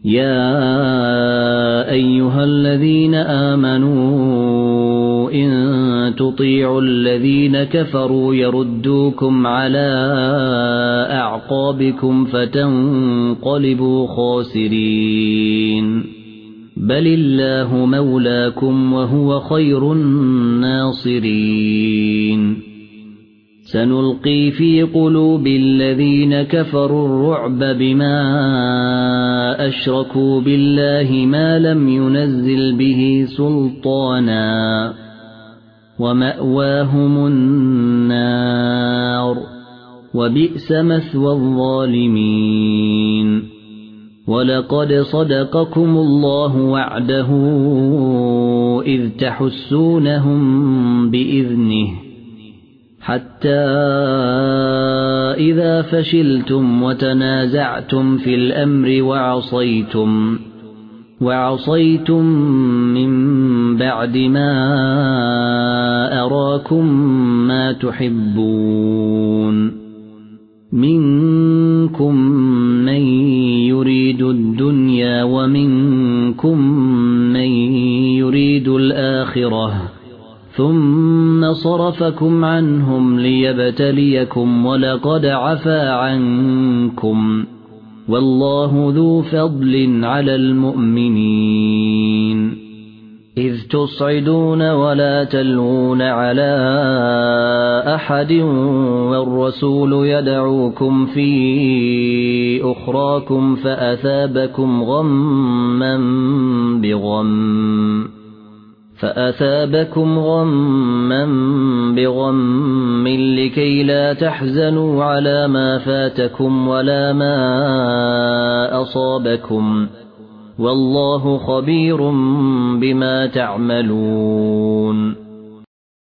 يا أيها الذين آمنوا إن تطيعوا الذين كفروا يردوكم على أعقابكم فتنقلبوا خاسرين بل الله مولاكم وهو خير الناصرين سنلقي في قلوب الذين كفروا الرعب بما أشركوا بالله ما لم ينزل به سلطانا ومأواهم النار وبئس مثوى الظالمين ولقد صدقكم الله وعده إذ تحسونهم بإذنه حتى إذا فشلتم وتنازعتم في الأمر وعصيتم من بعد ما أراكم ما تحبون منكم من يريد الدنيا ومنكم من يريد الآخرة ثم صرفكم عنهم ليبتليكم ولقد عفا عنكم والله ذو فضل على المؤمنين إذ تصعدون ولا تلوون على أحد والرسول يدعوكم في أخراكم فأثابكم غما بغم لكي لا تحزنوا على ما فاتكم ولا ما أصابكم والله خبير بما تعملون